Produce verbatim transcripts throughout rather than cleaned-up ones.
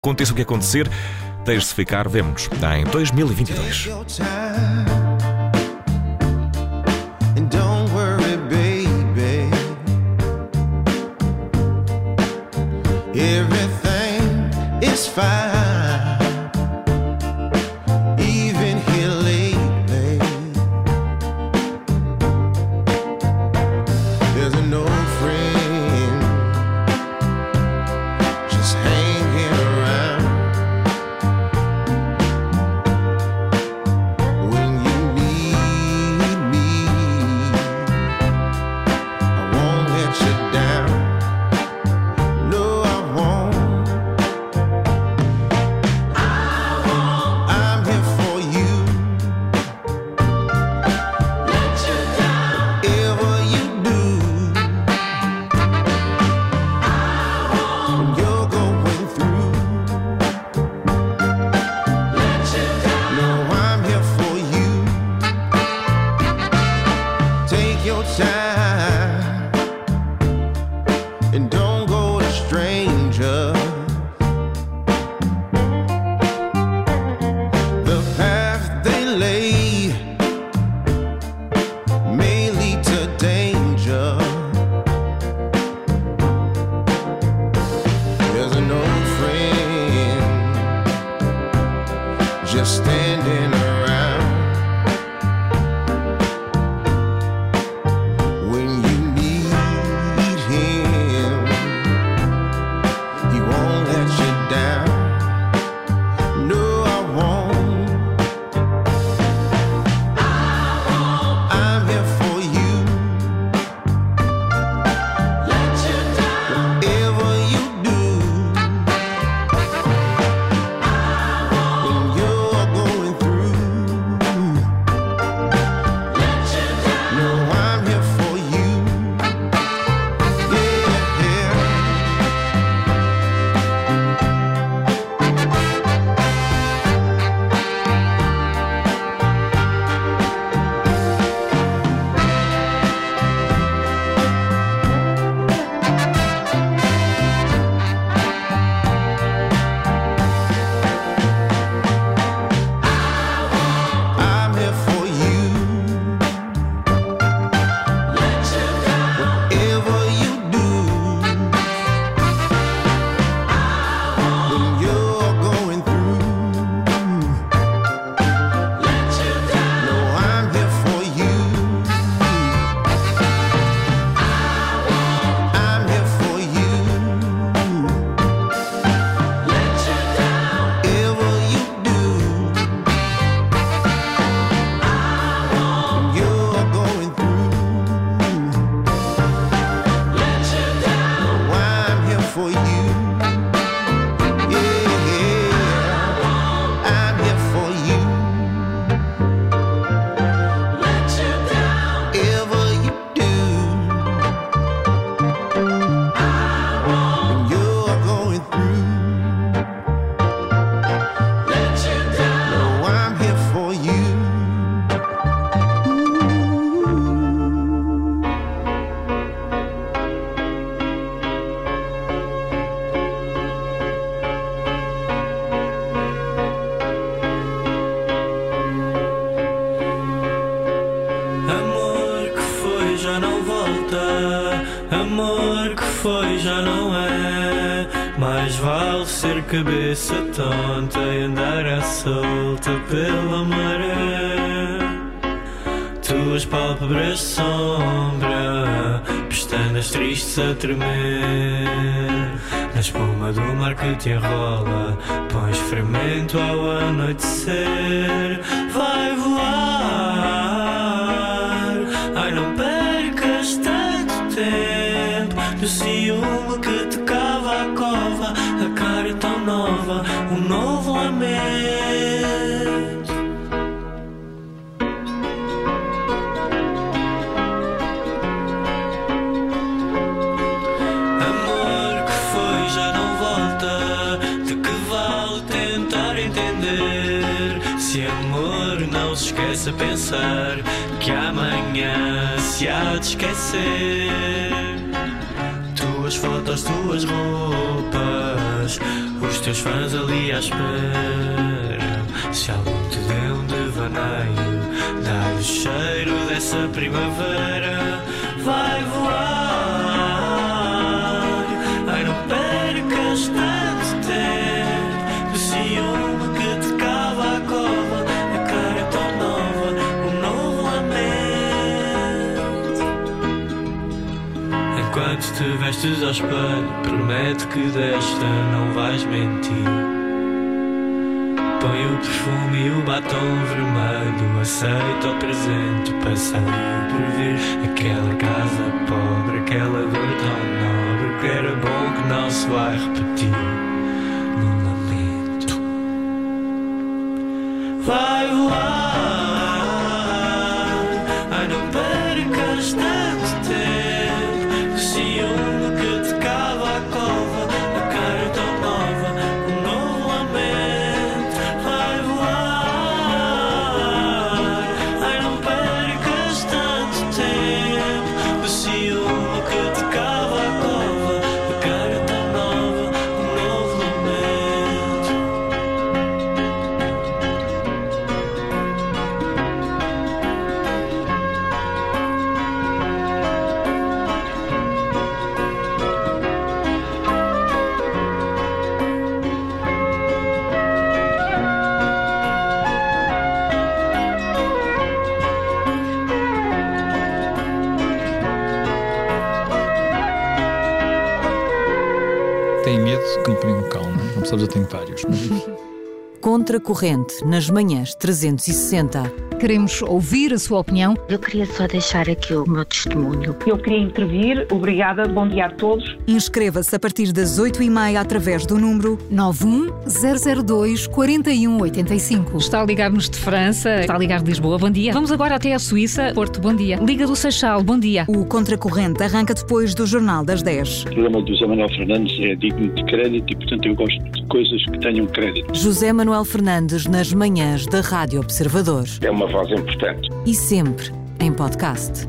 Aconteça o que acontecer, deixe-se ficar, vemo-nos em dois mil e vinte e dois. Cabeça tonta e andar à solta pela maré. Tuas pálpebras sombra, pestanas tristes a tremer. Na espuma do mar que te enrola, pões fermento ao anoitecer. Vai voar, ai não percas tanto tempo. Do ciúme que te cava a cova, a cara tão nova, um novo lamento. Amor que foi já não volta, de que vale tentar entender? Se amor não se esquece a pensar que amanhã se há de esquecer. Tuas fotos, tuas roupas, estrelas, os teus fãs ali à espera. Se algum te deu um devaneio, dá-lhe o cheiro dessa primavera. Vai voar, ai não percas tanto tempo. O ciúme que te cava a cova, a cara é tão nova, um novo lamento. Enquanto te vestes ao espelho, promete que desta não vais mentir. Põe o perfume e o batom vermelho, aceita o presente, passa ali por vir. Aquela casa pobre, aquela dor tão nobre, que era bom que não se vai repetir. Num lamento. Vai voar, ai não percas tanto tempo. O ciúme que te cava a cova, a cara tão nova, um novo lamento. Vai voar, ai não percas tanto tempo. O ciúme que te cava a cova, a cara tão nova, um novo lamento. Tem medo de cumprir um cão, não é? Não sabes, eu tenho vários. Mas... Contracorrente, nas manhãs trezentos e sessenta. Queremos ouvir a sua opinião. Eu queria só deixar aqui o meu testemunho. Eu queria intervir. Obrigada. Bom dia a todos. Inscreva-se a partir das oito e meia através do número nove um zero zero dois quatro um oito cinco. Está a ligar-nos de França, está a ligar de Lisboa, bom dia. Vamos agora até a Suíça, Porto, bom dia. Liga do Seixal, bom dia. O Contracorrente arranca depois do Jornal das dez. O programa do José Manuel Fernandes é digno de crédito e, portanto, eu gosto de coisas que tenham crédito. José Manuel Fernandes nas manhãs da Rádio Observador. É uma voz importante. E sempre em podcast.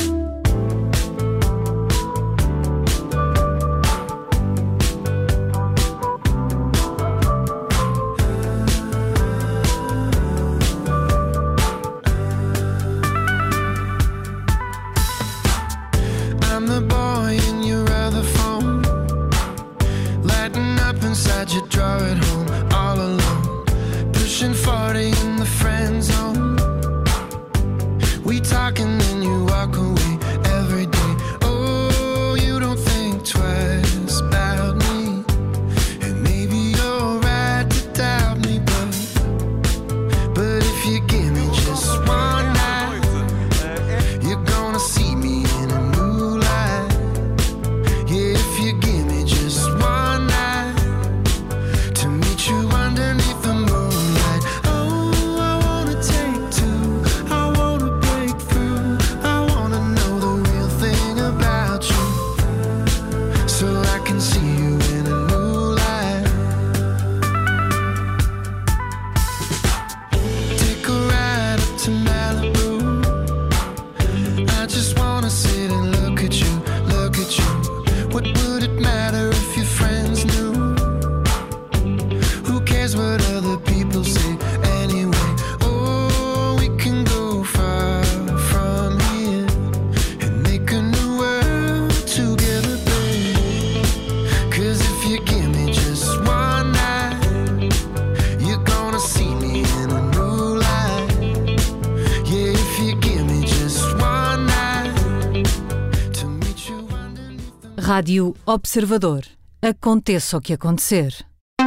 I'm the boy in your other phone, lighting up inside your drawer at home, all alone, pushing forty in the friend zone. We talk and then you walk away every day. Oh, you don't think twice about me, and maybe you're right to doubt me, but but if you give me just one night, you're gonna see me in a new light. Yeah, if you give me just one night to meet you underneath the moonlight. Oh, I wanna take two, I wanna break through, I wanna know the real thing about you, so I can see you in a new light. Take a ride up to Malibu, I just wanna sit and look at you, look at you. What would it matter if your friends knew? Who cares what other people say anyway? Oh, we can go far from here and make a new world together, babe. 'Cause if you give me just one night, you're gonna see me in a new light. Yeah, if you give me just one night to meet you underneath the Rádio Observador. Aconteça o que acontecer.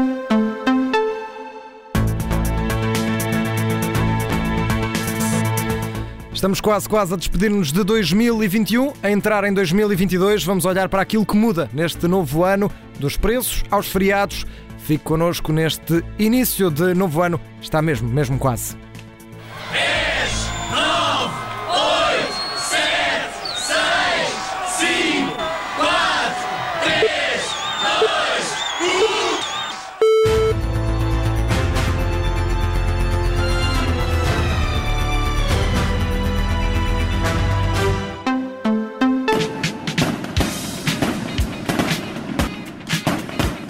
Estamos quase, quase a despedir-nos de dois mil e vinte e um, a entrar em dois mil e vinte e dois. Vamos olhar para aquilo que muda neste novo ano, dos preços aos feriados. Fique connosco neste início de novo ano. Está mesmo, mesmo quase. dez, nove, oito, sete, seis, cinco, quatro, três, dois, um.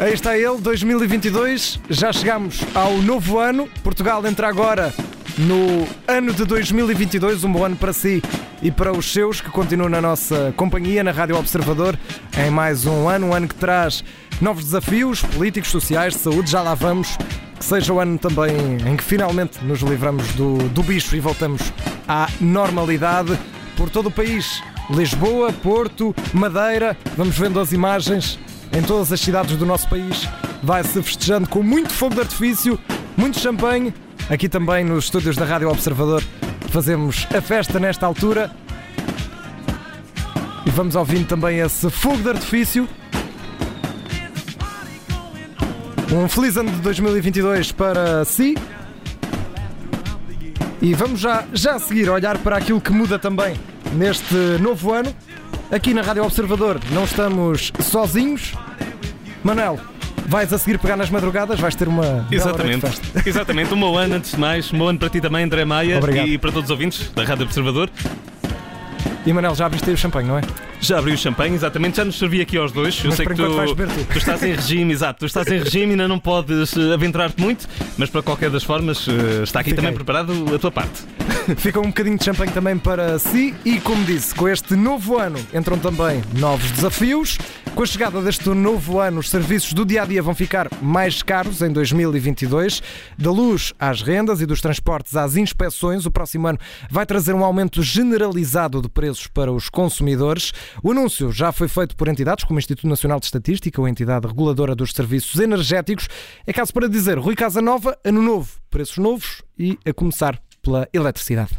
Aí está ele, dois mil e vinte e dois, já chegamos ao novo ano. Portugal entra agora no ano de dois mil e vinte e dois, um bom ano para si e para os seus, que continuam na nossa companhia, na Rádio Observador, em mais um ano, um ano que traz novos desafios políticos, sociais, de saúde, já lá vamos. Que seja o ano também em que finalmente nos livramos do, do bicho e voltamos à normalidade por todo o país. Lisboa, Porto, Madeira, vamos vendo as imagens em todas as cidades do nosso país. Vai-se festejando com muito fogo de artifício, muito champanhe. Aqui também nos estúdios da Rádio Observador fazemos a festa nesta altura. E vamos ouvindo também esse fogo de artifício. Um feliz ano de dois mil e vinte e dois para si. E vamos já, já a seguir olhar para aquilo que muda também neste novo ano. Aqui na Rádio Observador não estamos sozinhos. Manel, vais a seguir pegar nas madrugadas, vais ter uma Exatamente, bela festa. Exatamente, um bom ano antes de mais, um bom ano para ti também, André Maia. Obrigado. E para todos os ouvintes da Rádio Observador. E Manel, já abriste aí o champanhe, não é? Já abri o champanhe, exatamente, já nos servi aqui aos dois. Eu mas sei que tu, tu. tu estás em regime, exato, tu estás em regime e ainda não podes aventurar-te muito, mas para qualquer das formas está aqui Fiquei. também preparado a tua parte. Fica um bocadinho de champanhe também para si e, como disse, com este novo ano entram também novos desafios. Com a chegada deste novo ano, os serviços do dia-a-dia vão ficar mais caros em dois mil e vinte e dois. Da luz às rendas e dos transportes às inspeções, o próximo ano vai trazer um aumento generalizado de preços para os consumidores. O anúncio já foi feito por entidades como o Instituto Nacional de Estatística ou a entidade reguladora dos serviços energéticos. É caso para dizer, Rui Casanova, ano novo, preços novos e a começar pela eletricidade.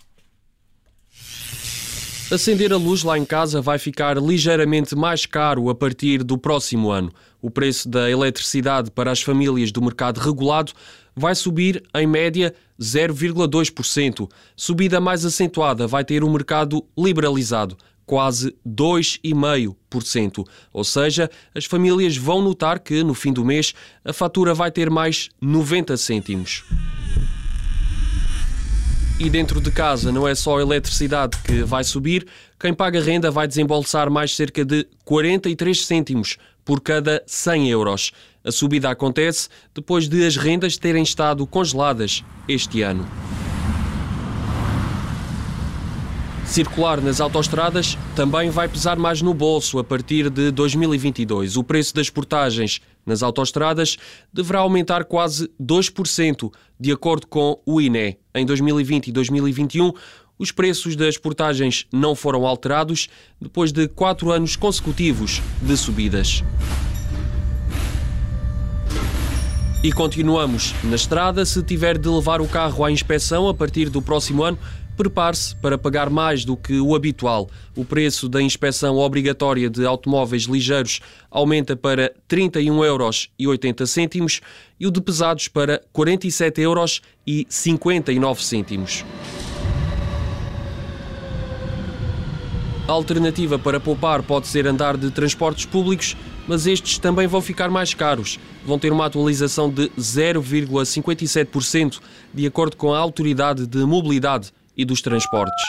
Acender a luz lá em casa vai ficar ligeiramente mais caro a partir do próximo ano. O preço da eletricidade para as famílias do mercado regulado vai subir, em média, zero vírgula dois por cento. Subida mais acentuada vai ter o mercado liberalizado, quase dois vírgula cinco por cento. Ou seja, as famílias vão notar que, no fim do mês, a fatura vai ter mais noventa cêntimos. E dentro de casa não é só a eletricidade que vai subir, quem paga renda vai desembolsar mais cerca de quarenta e três cêntimos por cada cem euros. A subida acontece depois de as rendas terem estado congeladas este ano. Circular nas autoestradas também vai pesar mais no bolso a partir de dois mil e vinte e dois. O preço das portagens nas autoestradas deverá aumentar quase dois por cento, de acordo com o I N E. Em dois mil e vinte e dois mil e vinte e um, os preços das portagens não foram alterados depois de quatro anos consecutivos de subidas. E continuamos na estrada. Se tiver de levar o carro à inspeção a partir do próximo ano, prepare-se para pagar mais do que o habitual. O preço da inspeção obrigatória de automóveis ligeiros aumenta para trinta e um euros e oitenta cêntimos e o de pesados para quarenta e sete euros e cinquenta e nove cêntimos. A alternativa para poupar pode ser andar de transportes públicos, mas estes também vão ficar mais caros. Vão ter uma atualização de zero vírgula cinquenta e sete por cento, de acordo com a Autoridade de Mobilidade e dos Transportes.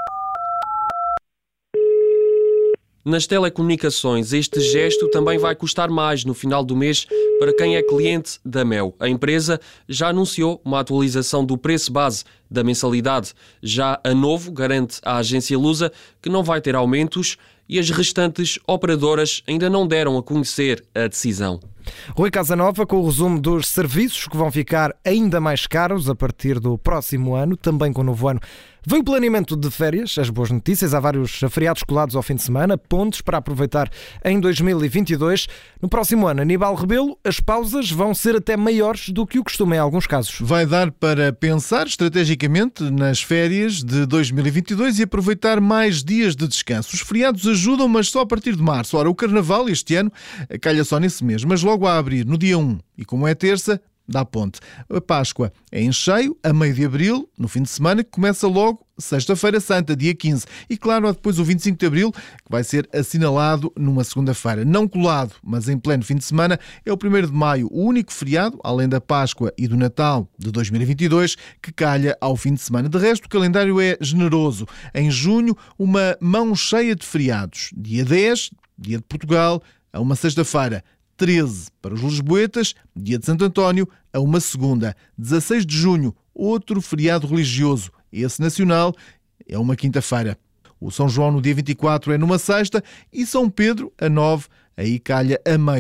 Nas telecomunicações, este gesto também vai custar mais no final do mês para quem é cliente da Mel. A empresa já anunciou uma atualização do preço base da mensalidade. Já a Novo garante à agência Lusa que não vai ter aumentos e as restantes operadoras ainda não deram a conhecer a decisão. Rui Casanova com o resumo dos serviços que vão ficar ainda mais caros a partir do próximo ano, também com o novo ano. Veio o planeamento de férias, as boas notícias, há vários feriados colados ao fim de semana, pontos para aproveitar em dois mil e vinte e dois. No próximo ano, Aníbal Rebelo, as pausas vão ser até maiores do que o costume em alguns casos. Vai dar para pensar estrategicamente nas férias de dois mil e vinte e dois e aproveitar mais dias de descanso. Os feriados ajudam, mas só a partir de março. Ora, o Carnaval este ano calha só nesse mês, mas logo a abrir, no dia um, e como é terça, dá ponte. A Páscoa é em cheio, a meio de abril, no fim de semana, que começa logo sexta-feira santa, dia quinze. E claro, há depois o vinte e cinco de abril, que vai ser assinalado numa segunda-feira. Não colado, mas em pleno fim de semana, é o primeiro de maio, o único feriado, além da Páscoa e do Natal de dois mil e vinte e dois, que calha ao fim de semana. De resto, o calendário é generoso. Em junho, uma mão cheia de feriados. Dia dez, dia de Portugal, a uma sexta-feira. treze. Para os lisboetas, dia de Santo António, a uma segunda. dezasseis de junho, outro feriado religioso. Esse nacional é uma quinta-feira. O São João no dia vinte e quatro é numa sexta e São Pedro a nove, aí calha a meio.